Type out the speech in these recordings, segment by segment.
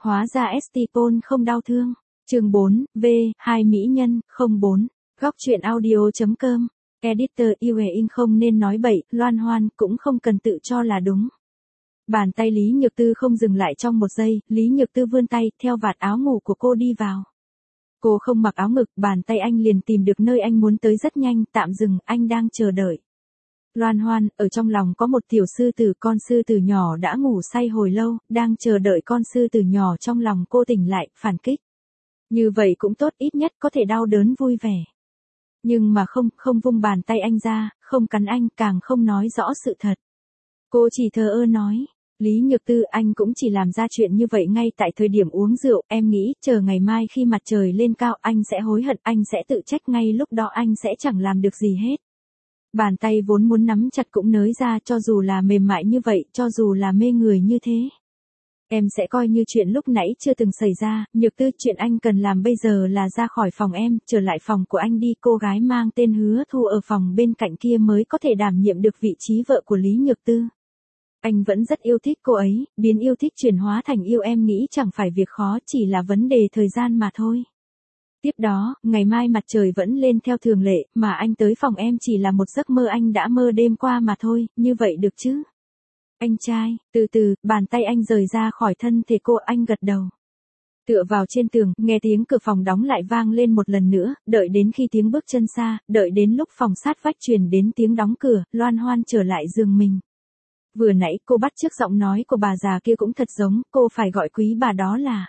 Hóa ra Estipon không đau thương. Chương 4, V, hai mỹ nhân, 04. Góc truyện audio.com. Editor Yue In không nên nói bậy, loan hoan, cũng không cần tự cho là đúng. Bàn tay Lý Nhược Tư không dừng lại trong một giây, Lý Nhược Tư vươn tay, theo vạt áo ngủ của cô đi vào. Cô không mặc áo ngực, bàn tay anh liền tìm được nơi anh muốn tới rất nhanh, tạm dừng, anh đang chờ đợi. Loan hoan, ở trong lòng có một tiểu sư tử, con sư tử nhỏ đã ngủ say hồi lâu, đang chờ đợi con sư tử nhỏ trong lòng cô tỉnh lại, phản kích. Như vậy cũng tốt, ít nhất có thể đau đớn vui vẻ. Nhưng mà không vung bàn tay anh ra, không cắn anh, càng không nói rõ sự thật. Cô chỉ thờ ơ nói, Lý Nhược Tư, anh cũng chỉ làm ra chuyện như vậy ngay tại thời điểm uống rượu, em nghĩ, chờ ngày mai khi mặt trời lên cao, anh sẽ hối hận, anh sẽ tự trách, ngay lúc đó anh sẽ chẳng làm được gì hết. Bàn tay vốn muốn nắm chặt cũng nới ra, cho dù là mềm mại như vậy, cho dù là mê người như thế. Em sẽ coi như chuyện lúc nãy chưa từng xảy ra. Nhược Tư, chuyện anh cần làm bây giờ là ra khỏi phòng em, trở lại phòng của anh đi. Cô gái mang tên Hứa Thu ở phòng bên cạnh kia mới có thể đảm nhiệm được vị trí vợ của Lý Nhược Tư. Anh vẫn rất yêu thích cô ấy, biến yêu thích chuyển hóa thành yêu, em nghĩ chẳng phải việc khó, chỉ là vấn đề thời gian mà thôi. Tiếp đó, ngày mai mặt trời vẫn lên theo thường lệ, mà anh tới phòng em chỉ là một giấc mơ anh đã mơ đêm qua mà thôi, như vậy được chứ? Anh trai, từ từ, bàn tay anh rời ra khỏi thân thể cô, anh gật đầu. Tựa vào trên tường, nghe tiếng cửa phòng đóng lại vang lên một lần nữa, đợi đến khi tiếng bước chân xa, đợi đến lúc phòng sát vách truyền đến tiếng đóng cửa, Loan Hoan trở lại giường mình. Vừa nãy cô bắt chước giọng nói của bà già kia cũng thật giống, cô phải gọi quý bà đó là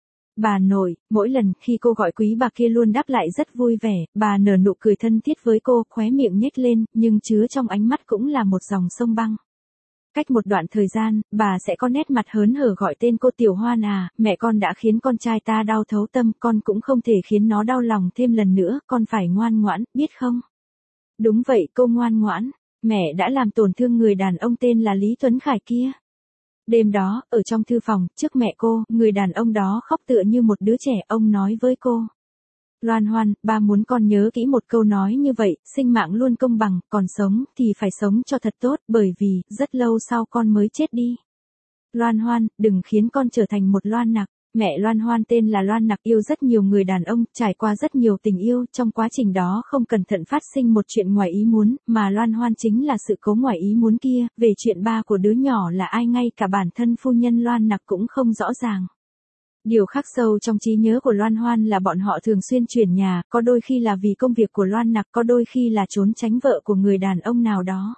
bà nội. Mỗi lần khi cô gọi quý bà kia luôn đáp lại rất vui vẻ, bà nở nụ cười thân thiết với cô, khóe miệng nhếch lên, nhưng chứa trong ánh mắt cũng là một dòng sông băng. Cách một đoạn thời gian, bà sẽ có nét mặt hớn hở gọi tên cô, Tiểu Hoan à, mẹ con đã khiến con trai ta đau thấu tâm, con cũng không thể khiến nó đau lòng thêm lần nữa, con phải ngoan ngoãn, biết không? Đúng vậy, cô ngoan ngoãn, mẹ đã làm tổn thương người đàn ông tên là Lý Tuấn Khải kia. Đêm đó, ở trong thư phòng, trước mẹ cô, người đàn ông đó khóc tựa như một đứa trẻ, ông nói với cô. Loan Hoan, ba muốn con nhớ kỹ một câu nói như vậy, sinh mạng luôn công bằng, còn sống thì phải sống cho thật tốt, bởi vì, rất lâu sau con mới chết đi. Loan Hoan, đừng khiến con trở thành một Loan Nặc. Mẹ Loan Hoan tên là Loan Nặc, yêu rất nhiều người đàn ông, trải qua rất nhiều tình yêu, trong quá trình đó không cẩn thận phát sinh một chuyện ngoài ý muốn, mà Loan Hoan chính là sự cố ngoài ý muốn kia. Về chuyện ba của đứa nhỏ là ai, ngay cả bản thân phu nhân Loan Nặc cũng không rõ ràng. Điều khắc sâu trong trí nhớ của Loan Hoan là bọn họ thường xuyên chuyển nhà, có đôi khi là vì công việc của Loan Nặc, có đôi khi là trốn tránh vợ của người đàn ông nào đó.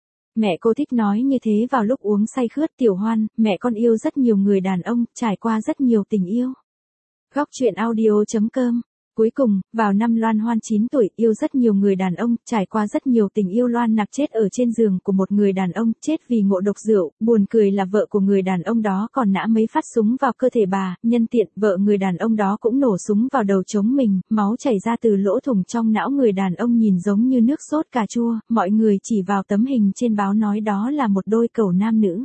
Mẹ cô thích nói như thế vào lúc uống say khướt, Tiểu Hoan, mẹ con yêu rất nhiều người đàn ông, trải qua rất nhiều tình yêu. Góc truyện audio.com. Cuối cùng, vào năm Loan Hoan 9 tuổi, yêu rất nhiều người đàn ông, trải qua rất nhiều tình yêu. Loan Nặc chết ở trên giường của một người đàn ông, chết vì ngộ độc rượu, buồn cười là vợ của người đàn ông đó còn nã mấy phát súng vào cơ thể bà, nhân tiện, vợ người đàn ông đó cũng nổ súng vào đầu chống mình, máu chảy ra từ lỗ thủng trong não người đàn ông nhìn giống như nước sốt cà chua, mọi người chỉ vào tấm hình trên báo nói đó là một đôi cẩu nam nữ.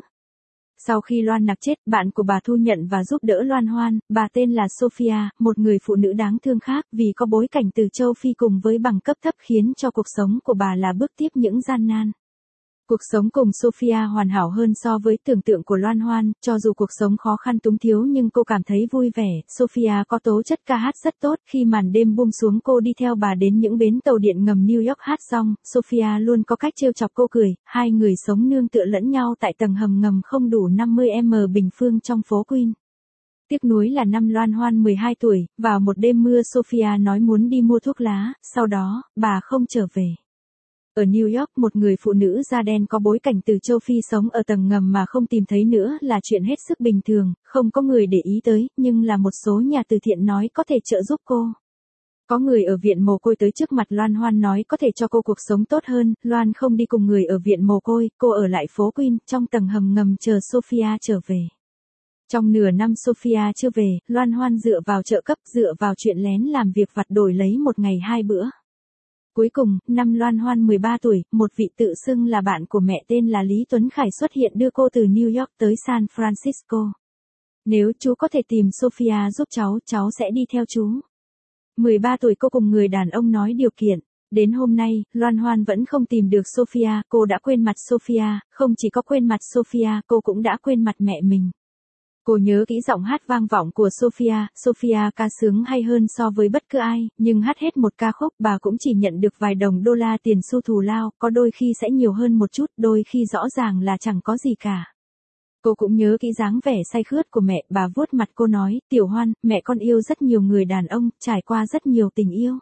Sau khi Loan Nặc chết, bạn của bà thu nhận và giúp đỡ Loan Hoan, bà tên là Sophia, một người phụ nữ đáng thương khác, vì có bối cảnh từ châu Phi cùng với bằng cấp thấp khiến cho cuộc sống của bà là bước tiếp những gian nan. Cuộc sống cùng Sophia hoàn hảo hơn so với tưởng tượng của Loan Hoan, cho dù cuộc sống khó khăn túng thiếu nhưng cô cảm thấy vui vẻ. Sophia có tố chất ca hát rất tốt, khi màn đêm buông xuống cô đi theo bà đến những bến tàu điện ngầm New York hát xong, Sophia luôn có cách trêu chọc cô cười, hai người sống nương tựa lẫn nhau tại tầng hầm ngầm không đủ 50m bình phương trong phố Queen. Tiếc nuối là năm Loan Hoan 12 tuổi, vào một đêm mưa Sophia nói muốn đi mua thuốc lá, sau đó, bà không trở về. Ở New York, một người phụ nữ da đen có bối cảnh từ châu Phi sống ở tầng ngầm mà không tìm thấy nữa là chuyện hết sức bình thường, không có người để ý tới, nhưng là một số nhà từ thiện nói có thể trợ giúp cô. Có người ở viện mồ côi tới trước mặt Loan Hoan nói có thể cho cô cuộc sống tốt hơn, Loan không đi cùng người ở viện mồ côi, cô ở lại phố Queen, trong tầng hầm ngầm chờ Sophia trở về. Trong nửa năm Sophia chưa về, Loan Hoan dựa vào trợ cấp, dựa vào chuyện lén làm việc vặt đổi lấy một ngày 2 bữa. Cuối cùng, năm Loan Hoan 13 tuổi, một vị tự xưng là bạn của mẹ tên là Lý Tuấn Khải xuất hiện đưa cô từ New York tới San Francisco. Nếu chú có thể tìm Sophia giúp cháu sẽ đi theo chú. 13 tuổi cô cùng người đàn ông nói điều kiện. Đến hôm nay, Loan Hoan vẫn không tìm được Sophia, cô đã quên mặt Sophia, không chỉ có quên mặt Sophia, cô cũng đã quên mặt mẹ mình. Cô nhớ kỹ giọng hát vang vọng của Sophia, Sophia ca sướng hay hơn so với bất cứ ai, nhưng hát hết một ca khúc bà cũng chỉ nhận được vài đồng đô la tiền xu thù lao, có đôi khi sẽ nhiều hơn một chút, đôi khi rõ ràng là chẳng có gì cả. Cô cũng nhớ kỹ dáng vẻ say khướt của mẹ, bà vuốt mặt cô nói, Tiểu Hoan, mẹ con yêu rất nhiều người đàn ông, trải qua rất nhiều tình yêu.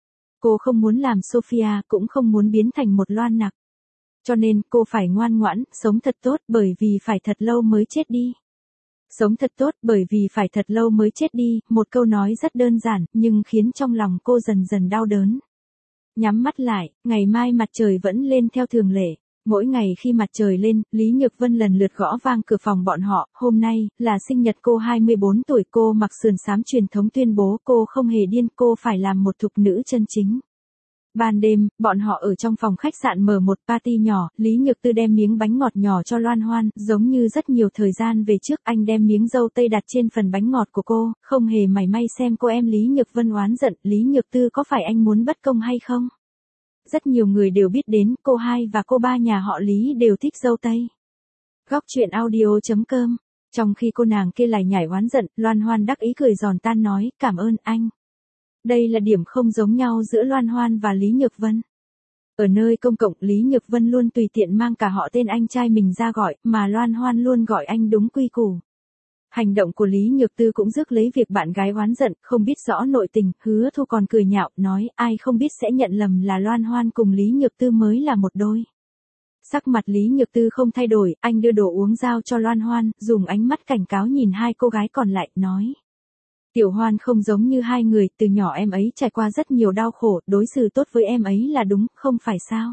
Cô không muốn làm Sophia, cũng không muốn biến thành một loan nặc. Cho nên, cô phải ngoan ngoãn, sống thật tốt, bởi vì phải thật lâu mới chết đi. Sống thật tốt, bởi vì phải thật lâu mới chết đi, một câu nói rất đơn giản, nhưng khiến trong lòng cô dần dần đau đớn. Nhắm mắt lại, ngày mai mặt trời vẫn lên theo thường lệ. Mỗi ngày khi mặt trời lên, Lý Nhược Vân lần lượt gõ vang cửa phòng bọn họ, hôm nay, là sinh nhật cô 24 tuổi, cô mặc sườn xám truyền thống tuyên bố cô không hề điên, cô phải làm một thục nữ chân chính. Ban đêm, bọn họ ở trong phòng khách sạn mở một party nhỏ, Lý Nhược Tư đem miếng bánh ngọt nhỏ cho Loan Hoan, giống như rất nhiều thời gian về trước anh đem miếng dâu tây đặt trên phần bánh ngọt của cô, không hề mảy may xem cô em Lý Nhược Vân oán giận, Lý Nhược Tư có phải anh muốn bất công hay không? Rất nhiều người đều biết đến, cô hai và cô ba nhà họ Lý đều thích dâu tây. Góc truyện audio.com. Trong khi cô nàng kia lải nhải oán giận, Loan Hoan đắc ý cười giòn tan nói, cảm ơn anh. Đây là điểm không giống nhau giữa Loan Hoan và Lý Nhược Vân. Ở nơi công cộng, Lý Nhược Vân luôn tùy tiện mang cả họ tên anh trai mình ra gọi, mà Loan Hoan luôn gọi anh đúng quy củ. Hành động của Lý Nhược Tư cũng rước lấy việc bạn gái oán giận, không biết rõ nội tình, Hứa Thu còn cười nhạo, nói, ai không biết sẽ nhận lầm là Loan Hoan cùng Lý Nhược Tư mới là một đôi. Sắc mặt Lý Nhược Tư không thay đổi, anh đưa đồ uống giao cho Loan Hoan, dùng ánh mắt cảnh cáo nhìn hai cô gái còn lại, nói. Tiểu Hoan không giống như hai người, từ nhỏ em ấy trải qua rất nhiều đau khổ, đối xử tốt với em ấy là đúng, không phải sao?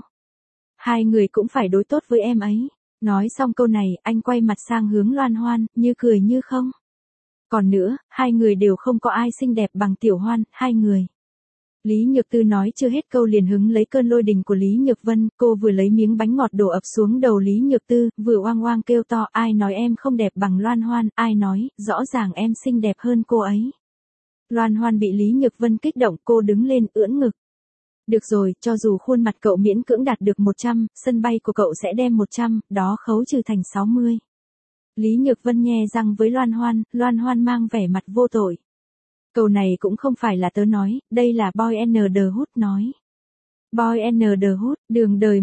Hai người cũng phải đối tốt với em ấy. Nói xong câu này, anh quay mặt sang hướng Loan Hoan, như cười như không. Còn nữa, hai người đều không có ai xinh đẹp bằng Tiểu Hoan, hai người. Lý Nhược Tư nói chưa hết câu liền hứng lấy cơn lôi đình của Lý Nhược Vân, cô vừa lấy miếng bánh ngọt đổ ập xuống đầu Lý Nhược Tư, vừa oang oang kêu to, ai nói em không đẹp bằng Loan Hoan, ai nói, rõ ràng em xinh đẹp hơn cô ấy. Loan Hoan bị Lý Nhược Vân kích động, cô đứng lên, ưỡn ngực. Được rồi, cho dù khuôn mặt cậu miễn cưỡng đạt được 100, sân bay của cậu sẽ đem 100, đó khấu trừ thành 60. Lý Nhược Vân nhe răng với Loan Hoan mang vẻ mặt vô tội. Câu này cũng không phải là tớ nói, đây là Boy and the Hood nói. Boy and the Hood, đường đời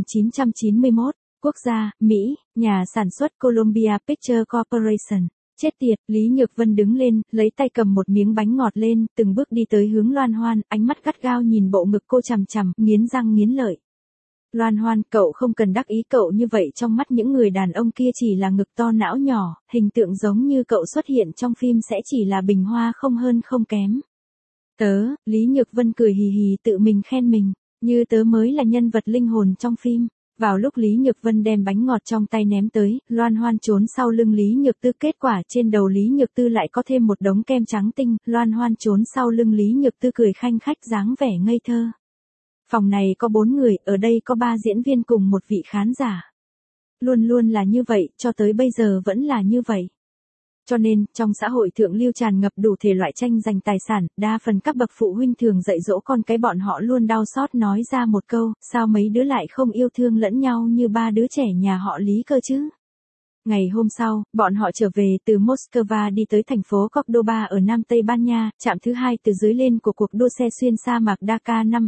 1991, quốc gia, Mỹ, nhà sản xuất Columbia Pictures Corporation. Chết tiệt, Lý Nhược Vân đứng lên, lấy tay cầm một miếng bánh ngọt lên, từng bước đi tới hướng Loan Hoan, ánh mắt gắt gao nhìn bộ ngực cô chằm chằm, nghiến răng nghiến lợi. Loan Hoan, cậu không cần đắc ý, cậu như vậy trong mắt những người đàn ông kia chỉ là ngực to não nhỏ, hình tượng giống như cậu xuất hiện trong phim sẽ chỉ là bình hoa không hơn không kém. Tớ, Lý Nhược Vân cười hì hì tự mình khen mình, như tớ mới là nhân vật linh hồn trong phim. Vào lúc Lý Nhược Vân đem bánh ngọt trong tay ném tới, Loan Hoan trốn sau lưng Lý Nhược Tư, kết quả trên đầu Lý Nhược Tư lại có thêm một đống kem trắng tinh, Loan Hoan trốn sau lưng Lý Nhược Tư cười khanh khách dáng vẻ ngây thơ. Phòng này có 4 người, ở đây có 3 diễn viên cùng một vị khán giả. Luôn luôn là như vậy, cho tới bây giờ vẫn là như vậy. Cho nên, trong xã hội thượng lưu tràn ngập đủ thể loại tranh giành tài sản, đa phần các bậc phụ huynh thường dạy dỗ con cái bọn họ luôn đau xót nói ra một câu, sao mấy đứa lại không yêu thương lẫn nhau như 3 đứa trẻ nhà họ Lý cơ chứ? Ngày hôm sau, bọn họ trở về từ Moscow đi tới thành phố Cordoba ở Nam Tây Ban Nha, trạm thứ 2 từ dưới lên của cuộc đua xe xuyên sa mạc Dakar năm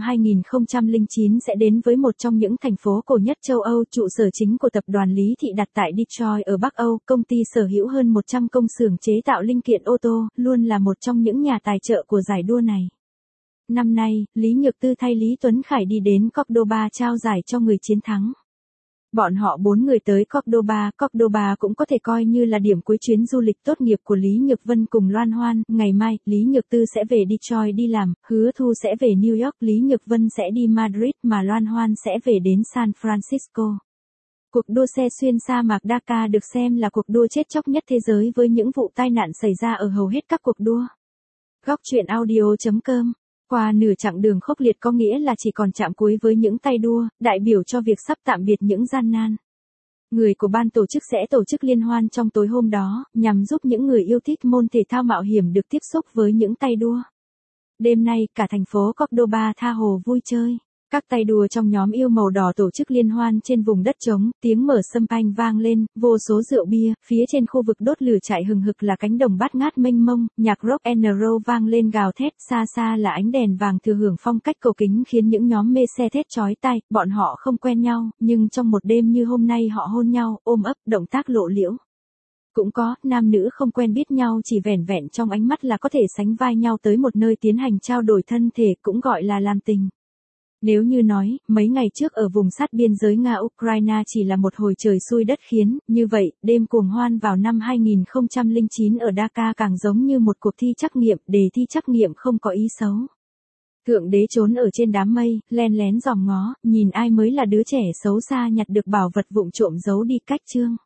2009 sẽ đến với một trong những thành phố cổ nhất châu Âu, trụ sở chính của tập đoàn Lý Thị đặt tại Detroit ở Bắc Âu, công ty sở hữu hơn 100 công xưởng chế tạo linh kiện ô tô, luôn là một trong những nhà tài trợ của giải đua này. Năm nay, Lý Nhược Tư thay Lý Tuấn Khải đi đến Cordoba trao giải cho người chiến thắng. Bọn họ 4 người tới Cordoba cũng có thể coi như là điểm cuối chuyến du lịch tốt nghiệp của Lý Nhược Vân cùng Loan Hoan, ngày mai, Lý Nhược Tư sẽ về Detroit đi làm, Hứa Thu sẽ về New York, Lý Nhược Vân sẽ đi Madrid mà Loan Hoan sẽ về đến San Francisco. Cuộc đua xe xuyên sa mạc Dakar được xem là cuộc đua chết chóc nhất thế giới với những vụ tai nạn xảy ra ở hầu hết các cuộc đua. Góc truyện audio.com. Qua nửa chặng đường khốc liệt có nghĩa là chỉ còn chạm cuối với những tay đua, đại biểu cho việc sắp tạm biệt những gian nan. Người của ban tổ chức sẽ tổ chức liên hoan trong tối hôm đó, nhằm giúp những người yêu thích môn thể thao mạo hiểm được tiếp xúc với những tay đua. Đêm nay, cả thành phố Cordoba tha hồ vui chơi. Các tay đua trong nhóm yêu màu đỏ tổ chức liên hoan trên vùng đất trống, tiếng mở sâm panh vang lên, vô số rượu bia, phía trên khu vực đốt lửa chạy hừng hực là cánh đồng bát ngát mênh mông, nhạc rock and roll vang lên gào thét, xa xa là ánh đèn vàng thừa hưởng phong cách cổ kính khiến những nhóm mê xe thét chói tai, bọn họ không quen nhau, nhưng trong một đêm như hôm nay họ hôn nhau, ôm ấp, động tác lộ liễu. Cũng có, nam nữ không quen biết nhau chỉ vẻn vẹn trong ánh mắt là có thể sánh vai nhau tới một nơi tiến hành trao đổi thân thể cũng gọi là làm tình. Nếu như nói, mấy ngày trước ở vùng sát biên giới Nga-Ukraine chỉ là một hồi trời xui đất khiến, như vậy, đêm cuồng hoan vào năm 2009 ở Dakar càng giống như một cuộc thi trắc nghiệm, đề thi trắc nghiệm không có ý xấu. Thượng đế trốn ở trên đám mây, len lén dòm ngó, nhìn ai mới là đứa trẻ xấu xa nhặt được bảo vật vụng trộm giấu đi cách chương.